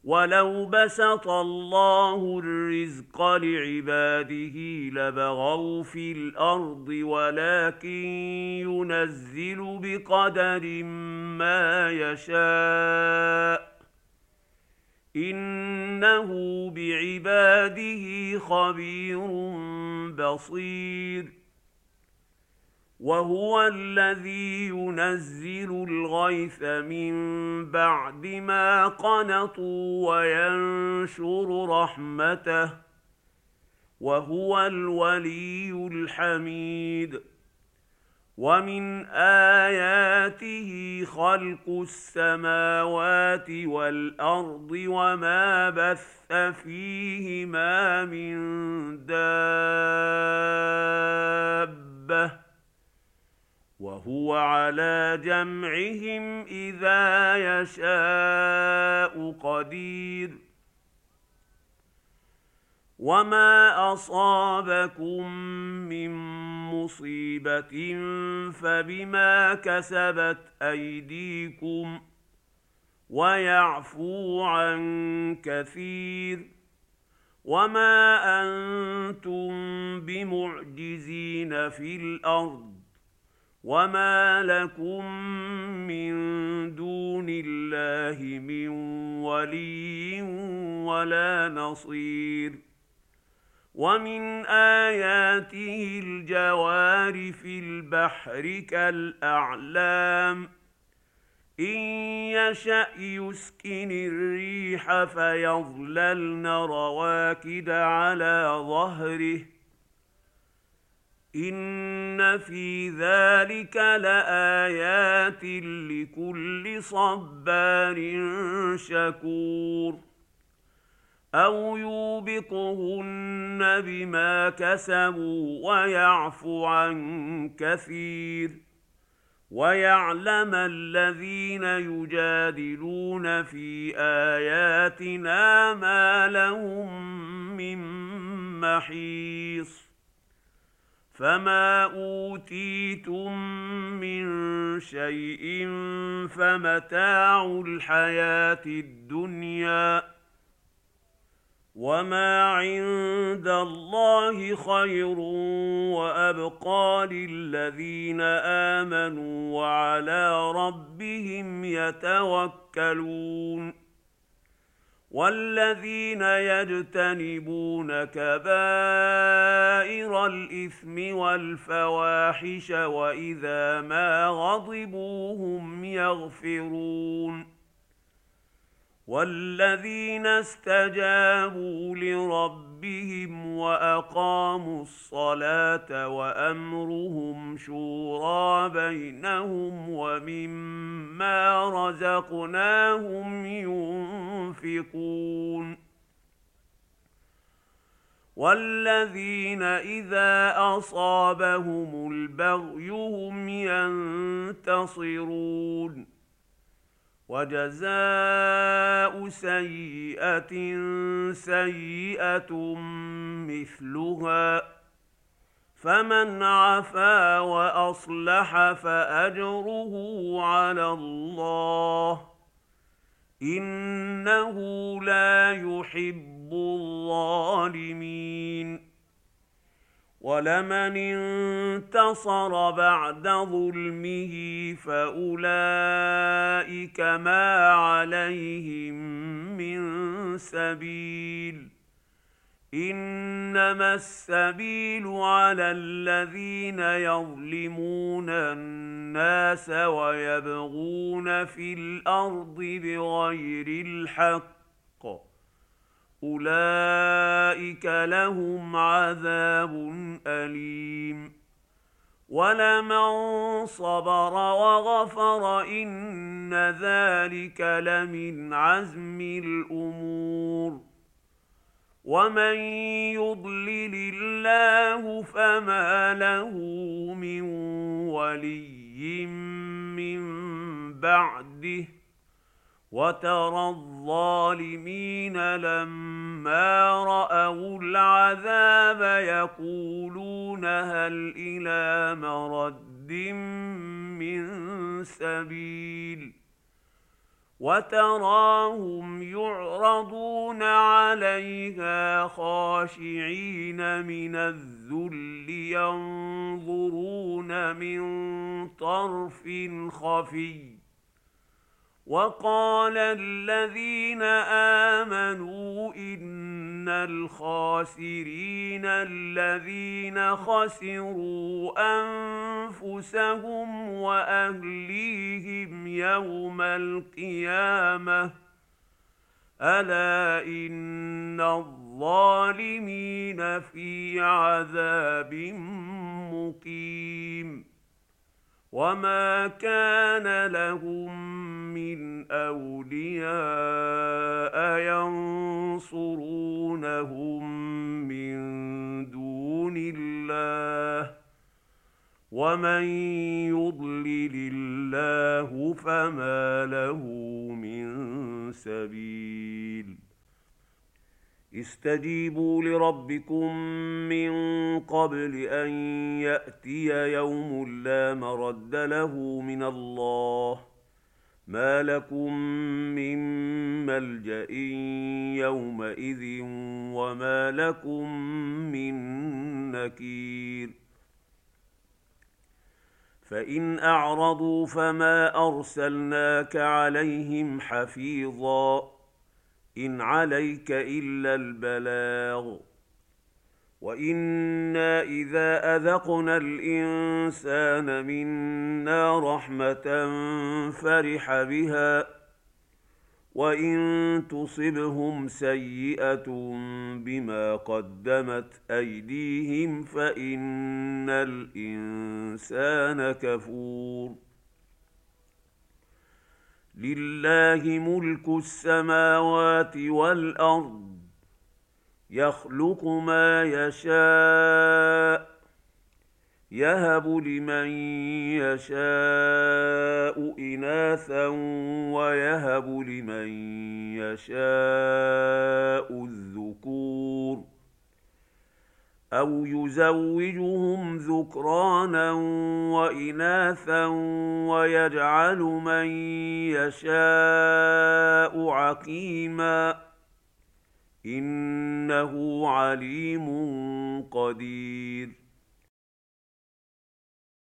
ولو بسط الله الرزق لعباده لبغوا في الأرض ولكن ينزل بقدر ما يشاء إنه بعباده خبير بصير وهو الذي ينزل الغيث من بعد ما قنطوا وينشر رحمته وهو الولي الحميد ومن آياته خلق السماوات والأرض وما بث فيهما من دابة وهو على جمعهم إذا يشاء قدير وما أصابكم من مصيبة فبما كسبت أيديكم ويعفو عن كثير وما أنتم بمعجزين في الأرض وما لكم من دون الله من ولي ولا نصير ومن آياته الجوار في البحر كالأعلام إن يشأ يسكن الريح فيظللن رواكد على ظهره إن في ذلك لآيات لكل صبار شكور أو يوبقهن بما كسبوا ويعفو عن كثير ويعلم الذين يجادلون في آياتنا ما لهم من محيص فما أوتيتم من شيء فمتاع الحياة الدنيا وما عند الله خير وأبقى للذين آمنوا وعلى ربهم يتوكلون والذين يجتنبون كبائر الإثم والفواحش وإذا ما غضبوا هم يغفرون والذين استجابوا لربهم وأقاموا الصلاة وأمرهم شورى بينهم ومما رزقناهم ينفقون والذين إذا أصابهم البغي هم ينتصرون وجزاء سيئة سيئة مثلها فمن عفا وأصلح فأجره على الله إنه لا يحب الظالمين ولمن انتصر بعد ظلمه فأولئك ما عليهم من سبيل إنما السبيل على الذين يظلمون الناس ويبغون في الأرض بغير الحق أولئك لهم عذاب أليم ولمن صبر وغفر إن ذلك لمن عزم الأمور ومن يضلل الله فما له من ولي من بعده وترى الظالمين لما رأوا العذاب يقولون هل إلى مرد من سبيل وتراهم يعرضون عليها خاشعين من الذل ينظرون من طرف خفي. وقال الذين آمنوا إن الخاسرين الذين خسروا أنفسهم وأهليهم يوم القيامة ألا إن الظالمين في عذاب مقيم. وما كان لهم من أولياء ينصرونهم من دون الله ومن يضلل الله فما له من سبيل. استجيبوا لربكم من قبل أن يأتي يوم لا مرد له من الله ما لكم من ملجأ يومئذ وما لكم من نكير. فإن أعرضوا فما أرسلناك عليهم حفيظا إن عليك إلا البلاغ. وإنا إذا أذقنا الإنسان منا رحمة فرح بها وإن تصبهم سيئة بما قدمت أيديهم فإن الإنسان كفور. لله ملك السماوات والأرض يخلق ما يشاء يهب لمن يشاء إناثا ويهب لمن يشاء الذكور أو يزوجهم ذكرانا وإناثا ويجعل من يشاء عقيما إنه عليم قدير.